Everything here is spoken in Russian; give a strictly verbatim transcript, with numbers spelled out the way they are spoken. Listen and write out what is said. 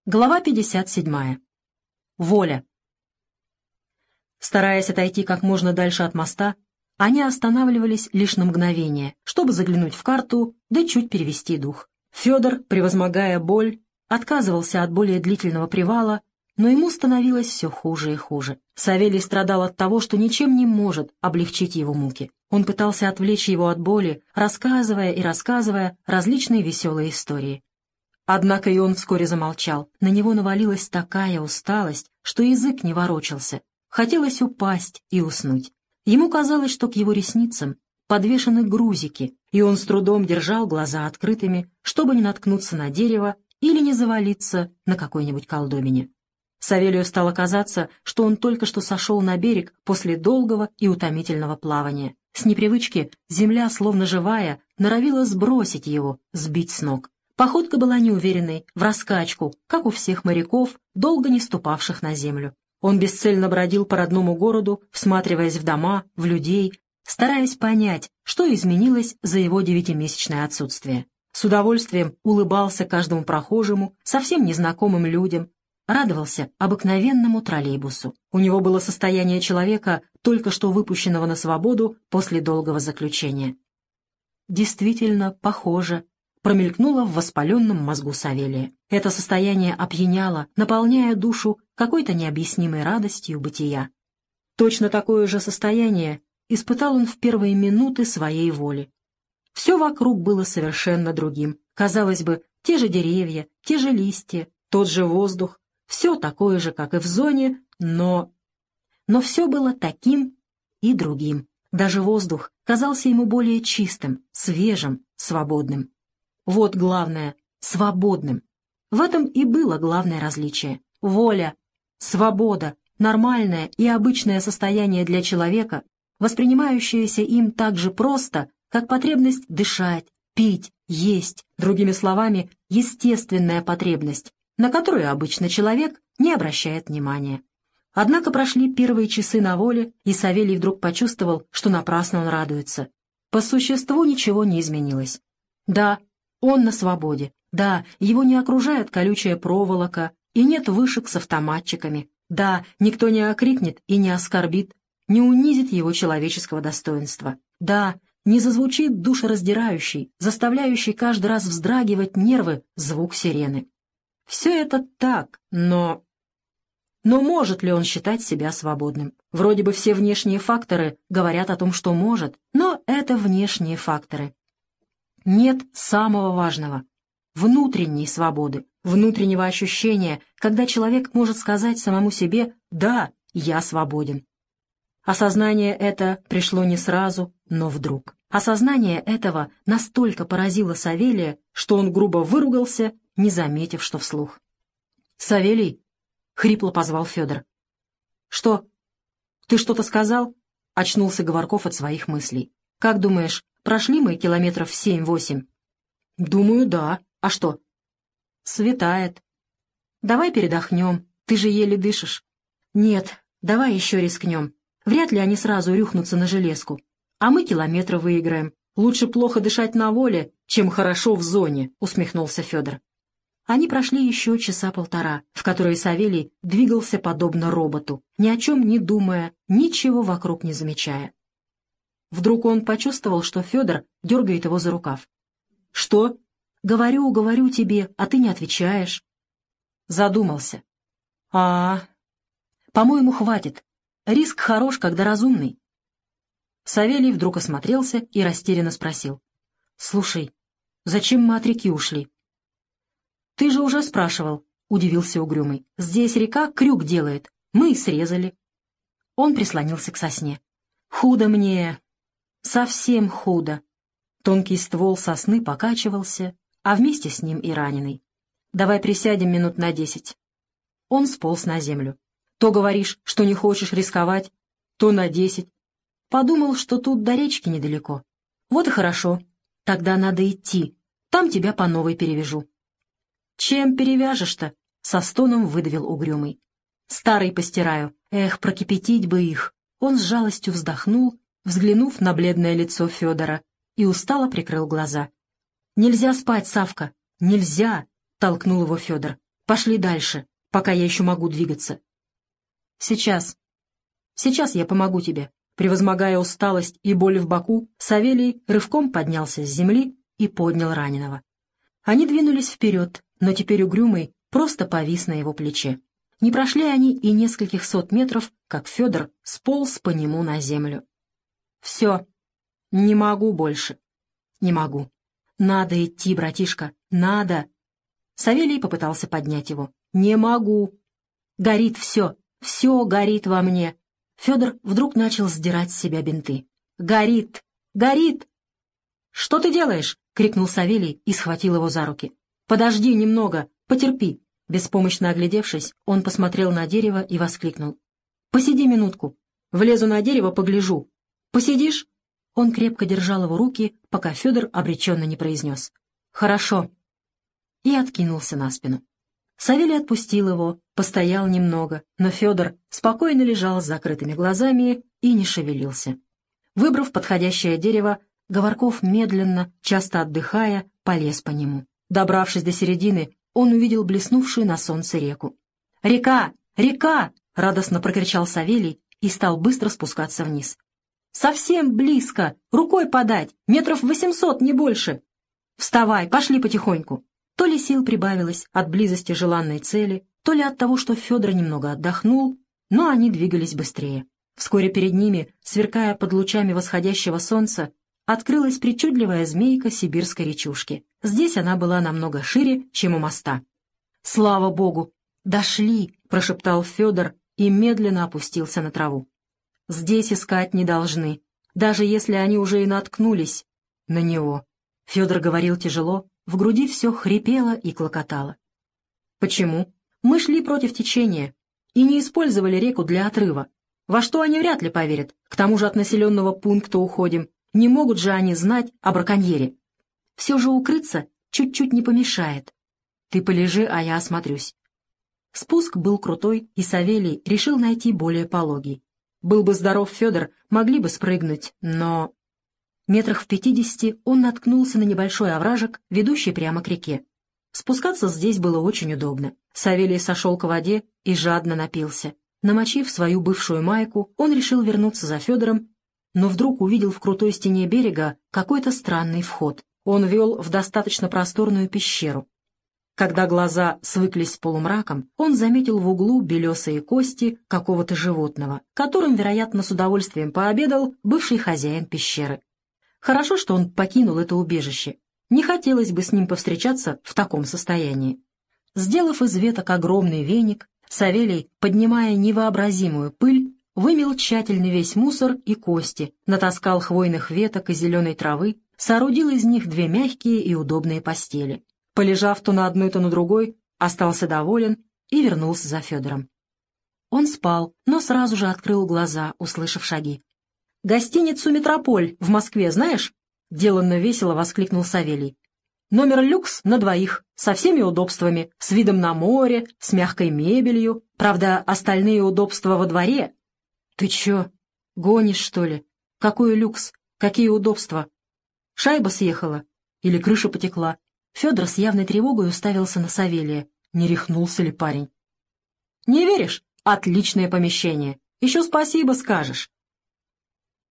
Глава пятьдесят седьмая. Воля. Стараясь отойти как можно дальше от моста, они останавливались лишь на мгновение, чтобы заглянуть в карту, да чуть перевести дух. Федор, превозмогая боль, отказывался от более длительного привала, но ему становилось все хуже и хуже. Савелий страдал от того, что ничем не может облегчить его муки. Он пытался отвлечь его от боли, рассказывая и рассказывая различные веселые истории. Однако и он вскоре замолчал. На него навалилась такая усталость, что язык не ворочался. Хотелось упасть и уснуть. Ему казалось, что к его ресницам подвешены грузики, и он с трудом держал глаза открытыми, чтобы не наткнуться на дерево или не завалиться на какой-нибудь колдобине. Савелию стало казаться, что он только что сошел на берег после долгого и утомительного плавания. С непривычки земля, словно живая, норовила сбросить его, сбить с ног. Походка была неуверенной, в раскачку, как у всех моряков, долго не ступавших на землю. Он бесцельно бродил по родному городу, всматриваясь в дома, в людей, стараясь понять, что изменилось за его девятимесячное отсутствие. С удовольствием улыбался каждому прохожему, совсем незнакомым людям, радовался обыкновенному троллейбусу. У него было состояние человека, только что выпущенного на свободу после долгого заключения. Действительно, похоже, промелькнуло в воспаленном мозгу Савелия. Это состояние опьяняло, наполняя душу какой-то необъяснимой радостью бытия. Точно такое же состояние испытал он в первые минуты своей воли. Все вокруг было совершенно другим. Казалось бы, те же деревья, те же листья, тот же воздух, все такое же, как и в зоне, но... Но все было таким и другим. Даже воздух казался ему более чистым, свежим, свободным. Вот главное — свободным. В этом и было главное различие. Воля, свобода, нормальное и обычное состояние для человека, воспринимающееся им так же просто, как потребность дышать, пить, есть, другими словами, естественная потребность, на которую обычно человек не обращает внимания. Однако прошли первые часы на воле, и Савелий вдруг почувствовал, что напрасно он радуется. По существу ничего не изменилось. Да, он на свободе. Да, его не окружает колючая проволока, и нет вышек с автоматчиками. Да, никто не окрикнет и не оскорбит, не унизит его человеческого достоинства. Да, не зазвучит душераздирающий, заставляющий каждый раз вздрагивать нервы звук сирены. Все это так, но... Но может ли он считать себя свободным? Вроде бы все внешние факторы говорят о том, что может, но это внешние факторы. Нет самого важного — внутренней свободы, внутреннего ощущения, когда человек может сказать самому себе «да, я свободен». Осознание это пришло не сразу, но вдруг. Осознание этого настолько поразило Савелия, что он грубо выругался, не заметив, что вслух. «Савелий!» — хрипло позвал Федор. «Что? Ты что-то сказал?» — очнулся Говорков от своих мыслей. «Как думаешь, прошли мы километров семь-восемь?» «Думаю, да. А что?» «Светает. Давай передохнем. Ты же еле дышишь». «Нет, давай еще рискнем. Вряд ли они сразу рюхнутся на железку. А мы километры выиграем. Лучше плохо дышать на воле, чем хорошо в зоне», — усмехнулся Федор. Они прошли еще часа полтора, в которые Савелий двигался подобно роботу, ни о чем не думая, ничего вокруг не замечая. Вдруг он почувствовал, что Федор дергает его за рукав. «Что? Говорю, говорю тебе, а ты не отвечаешь». Задумался. а, -а, -а. По-моему, хватит. Риск хорош, когда разумный». Савелий вдруг осмотрелся и растерянно спросил. «Слушай, зачем мы от реки ушли?» «Ты же уже спрашивал», — удивился Угрюмый. «Здесь река крюк делает. Мы и срезали». Он прислонился к сосне. «Худо мне. Совсем худо». Тонкий ствол сосны покачивался, а вместе с ним и раненый. «Давай присядем минут на десять». Он сполз на землю. «То говоришь, что не хочешь рисковать, то на десять. Подумал, что тут до речки недалеко. Вот и хорошо. Тогда надо идти. Там тебя по новой перевяжу». «Чем перевяжешь-то?» — со стоном выдавил Угрюмый. «Старый постираю. Эх, прокипятить бы их». Он с жалостью вздохнул, взглянув на бледное лицо Федора, и устало прикрыл глаза. «Нельзя спать, Савка, нельзя!» — толкнул его Федор. Пошли дальше, пока я еще могу двигаться. Сейчас. Сейчас я помогу тебе. Превозмогая усталость и боль в боку, Савелий рывком поднялся с земли и поднял раненого. Они двинулись вперед, но теперь угрюмый просто повис на его плече. Не прошли они и нескольких сот метров, как Федор сполз по нему на землю. «Все, не могу больше. Не могу. Надо идти, братишка, надо!» Савелий попытался поднять его. «Не могу. Горит все, все горит во мне». Федор вдруг начал сдирать с себя бинты. «Горит! Горит!» «Что ты делаешь?» — крикнул Савелий и схватил его за руки. «Подожди немного, потерпи». Беспомощно оглядевшись, он посмотрел на дерево и воскликнул. «Посиди минутку. Влезу на дерево, погляжу. Посидишь?» Он крепко держал его руки, пока Федор обреченно не произнес. «Хорошо». И откинулся на спину. Савелий отпустил его, постоял немного, но Федор спокойно лежал с закрытыми глазами и не шевелился. Выбрав подходящее дерево, Говорков медленно, часто отдыхая, полез по нему. Добравшись до середины, он увидел блеснувшую на солнце реку. «Река! Река!» — радостно прокричал Савелий и стал быстро спускаться вниз. «Совсем близко! Рукой подать! Метров восемьсот, не больше! Вставай, пошли потихоньку!» То ли сил прибавилось от близости желанной цели, то ли от того, что Федор немного отдохнул, но они двигались быстрее. Вскоре перед ними, сверкая под лучами восходящего солнца, открылась причудливая змейка сибирской речушки. Здесь она была намного шире, чем у моста. «Слава Богу! Дошли!» — прошептал Федор и медленно опустился на траву. «Здесь искать не должны, даже если они уже и наткнулись на него». Федор говорил тяжело, в груди все хрипело и клокотало. «Почему? Мы шли против течения и не использовали реку для отрыва. Во что они вряд ли поверят, к тому же от населенного пункта уходим. Не могут же они знать о браконьере. Все же укрыться чуть-чуть не помешает. Ты полежи, а я осмотрюсь». Спуск был крутой, и Савелий решил найти более пологий. Был бы здоров Федор, могли бы спрыгнуть, но... Метрах в пятидесяти он наткнулся на небольшой овражек, ведущий прямо к реке. Спускаться здесь было очень удобно. Савелий сошел к воде и жадно напился. Намочив свою бывшую майку, он решил вернуться за Федором, но вдруг увидел в крутой стене берега какой-то странный вход. Он вел в достаточно просторную пещеру. Когда глаза свыклись с полумраком, он заметил в углу белесые кости какого-то животного, которым, вероятно, с удовольствием пообедал бывший хозяин пещеры. Хорошо, что он покинул это убежище. Не хотелось бы с ним повстречаться в таком состоянии. Сделав из веток огромный веник, Савелий, поднимая невообразимую пыль, вымел тщательно весь мусор и кости, натаскал хвойных веток и зеленой травы, соорудил из них две мягкие и удобные постели. Полежав то на одной, то на другой, остался доволен и вернулся за Федором. Он спал, но сразу же открыл глаза, услышав шаги. «Гостиницу «Метрополь» в Москве знаешь?» — деланно весело воскликнул Савелий. «Номер люкс на двоих, со всеми удобствами, с видом на море, с мягкой мебелью. Правда, остальные удобства во дворе». «Ты чё, гонишь, что ли? Какой люкс? Какие удобства? Шайба съехала? Или крыша потекла?» Федор с явной тревогой уставился на Савелия. Не рехнулся ли парень? «Не веришь? Отличное помещение. Еще спасибо скажешь.